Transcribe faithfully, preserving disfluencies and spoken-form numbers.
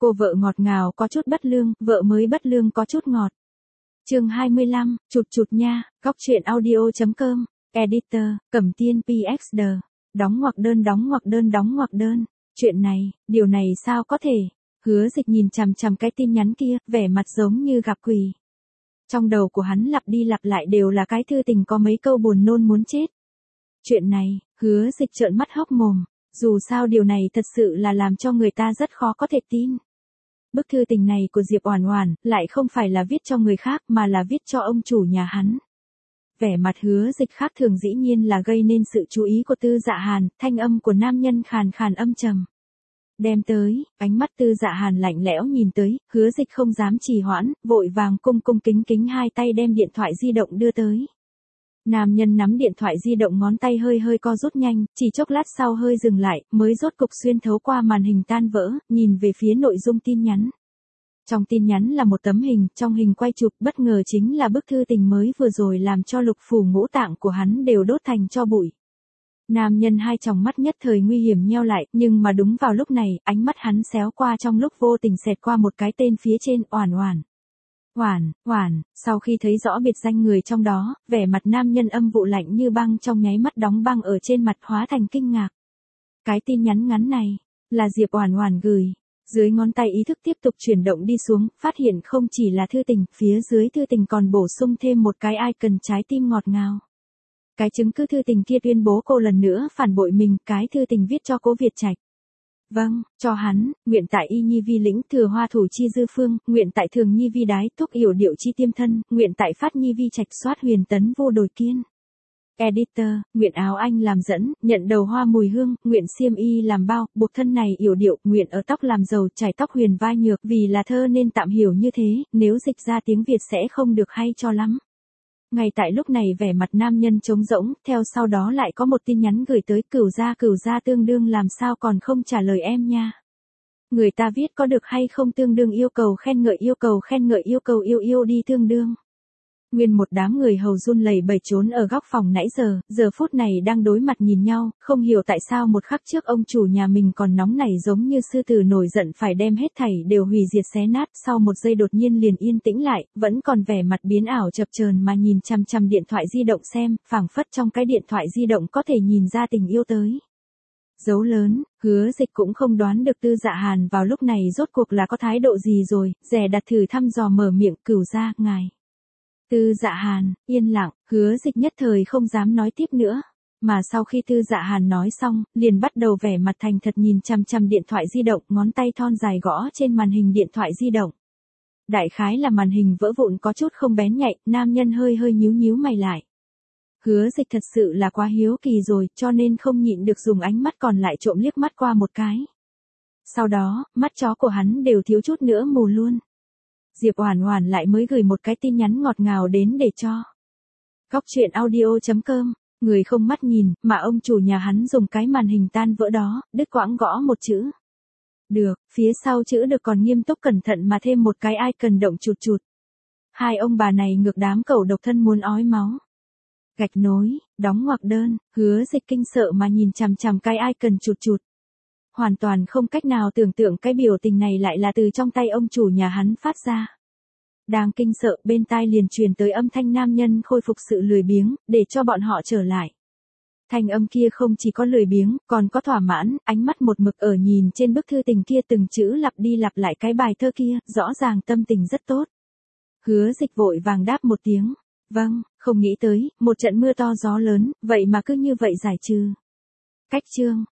Cô vợ ngọt ngào có chút bất lương, vợ mới bất lương có chút ngọt. Chương hai mươi lăm, chụt chụt nha, góc truyện audio chấm com, editor, Cẩm Tiên pê ích đê, đóng ngoặc đơn đóng ngoặc đơn đóng ngoặc đơn. Chuyện này, điều này sao có thể? Hứa Dịch nhìn chằm chằm cái tin nhắn kia, vẻ mặt giống như gặp quỷ. Trong đầu của hắn lặp đi lặp lại đều là cái thư tình có mấy câu buồn nôn muốn chết. Chuyện này, Hứa Dịch trợn mắt hốc mồm, dù sao điều này thật sự là làm cho người ta rất khó có thể tin. Bức thư tình này của Diệp Oản Oản lại không phải là viết cho người khác mà là viết cho ông chủ nhà hắn. Vẻ mặt Hứa Dịch khác thường dĩ nhiên là gây nên sự chú ý của Tư Dạ Hàn, thanh âm của nam nhân khàn khàn âm trầm. Đem tới, ánh mắt Tư Dạ Hàn lạnh lẽo nhìn tới, Hứa Dịch không dám trì hoãn, vội vàng cung cung kính kính hai tay đem điện thoại di động đưa tới. Nam nhân nắm điện thoại di động ngón tay hơi hơi co rút nhanh, chỉ chốc lát sau hơi dừng lại, mới rốt cục xuyên thấu qua màn hình tan vỡ, nhìn về phía nội dung tin nhắn. Trong tin nhắn là một tấm hình, trong hình quay chụp bất ngờ chính là bức thư tình mới vừa rồi làm cho lục phủ ngũ tạng của hắn đều đốt thành tro bụi. Nam nhân hai tròng mắt nhất thời nguy hiểm nheo lại, nhưng mà đúng vào lúc này, ánh mắt hắn xéo qua trong lúc vô tình xẹt qua một cái tên phía trên, Oản Oản. Oản, Oản, sau khi thấy rõ biệt danh người trong đó, vẻ mặt nam nhân âm vụ lạnh như băng trong nháy mắt đóng băng ở trên mặt hóa thành kinh ngạc. Cái tin nhắn ngắn này, là Diệp Oản Oản gửi. Dưới ngón tay ý thức tiếp tục chuyển động đi xuống, phát hiện không chỉ là thư tình, phía dưới thư tình còn bổ sung thêm một cái icon trái tim ngọt ngào. Cái chứng cứ thư tình kia tuyên bố cô lần nữa phản bội mình, cái thư tình viết cho Cố Việt Trạch. Vâng, cho hắn, nguyện tại y nhi vi lĩnh thừa hoa thủ chi dư phương, nguyện tại thường nhi vi đái thuốc yểu điệu chi tiêm thân, nguyện tại phát nhi vi trạch soát huyền tấn vô đồi kiên. Editor, nguyện áo anh làm dẫn, nhận đầu hoa mùi hương, nguyện xiêm y làm bao, buộc thân này yểu điệu, nguyện ở tóc làm dầu, chải tóc huyền vai nhược, vì là thơ nên tạm hiểu như thế, nếu dịch ra tiếng Việt sẽ không được hay cho lắm. Ngay tại lúc này vẻ mặt nam nhân trống rỗng, theo sau đó lại có một tin nhắn gửi tới, cửu gia cửu gia tương đương làm sao còn không trả lời em nha. Người ta viết có được hay không tương đương yêu cầu khen ngợi yêu cầu khen ngợi yêu cầu yêu yêu đi tương đương. Nguyên một đám người hầu run lẩy bẩy trốn ở góc phòng nãy giờ, giờ phút này đang đối mặt nhìn nhau, không hiểu tại sao một khắc trước ông chủ nhà mình còn nóng nảy giống như sư tử nổi giận phải đem hết thảy đều hủy diệt xé nát, sau một giây đột nhiên liền yên tĩnh lại, vẫn còn vẻ mặt biến ảo chập chờn mà nhìn chằm chằm điện thoại di động xem, phảng phất trong cái điện thoại di động có thể nhìn ra tình yêu tới. Dấu lớn, Hứa Dịch cũng không đoán được Tư Dạ Hàn vào lúc này rốt cuộc là có thái độ gì rồi, dè đặt thử thăm dò mở miệng, cửu gia, ngài. Tư Dạ Hàn, yên lặng, Hứa Dịch nhất thời không dám nói tiếp nữa. Mà sau khi Tư Dạ Hàn nói xong, liền bắt đầu vẻ mặt thành thật nhìn chằm chằm điện thoại di động, ngón tay thon dài gõ trên màn hình điện thoại di động. Đại khái là màn hình vỡ vụn có chút không bén nhạy, nam nhân hơi hơi nhíu nhíu mày lại. Hứa Dịch thật sự là quá hiếu kỳ rồi, cho nên không nhịn được dùng ánh mắt còn lại trộm liếc mắt qua một cái. Sau đó, mắt chó của hắn đều thiếu chút nữa mù luôn. Diệp Oản Oản lại mới gửi một cái tin nhắn ngọt ngào đến để cho. Góc truyện audio chấm com, người không mắt nhìn, mà ông chủ nhà hắn dùng cái màn hình tan vỡ đó, đứt quãng gõ một chữ. Được, phía sau chữ được còn nghiêm túc cẩn thận mà thêm một cái icon động chụt chụt. Hai ông bà này ngược đám cẩu độc thân muốn ói máu. Gạch nối, đóng ngoặc đơn, Hứa Dịch kinh sợ mà nhìn chằm chằm cái icon chụt chụt. Hoàn toàn không cách nào tưởng tượng cái biểu tình này lại là từ trong tay ông chủ nhà hắn phát ra. Đang kinh sợ, bên tai liền truyền tới âm thanh nam nhân khôi phục sự lười biếng, để cho bọn họ trở lại. Thanh âm kia không chỉ có lười biếng, còn có thỏa mãn, ánh mắt một mực ở nhìn trên bức thư tình kia từng chữ lặp đi lặp lại cái bài thơ kia, rõ ràng tâm tình rất tốt. Hứa Dịch vội vàng đáp một tiếng. Vâng, không nghĩ tới, một trận mưa to gió lớn, vậy mà cứ như vậy giải trừ. Cách chương,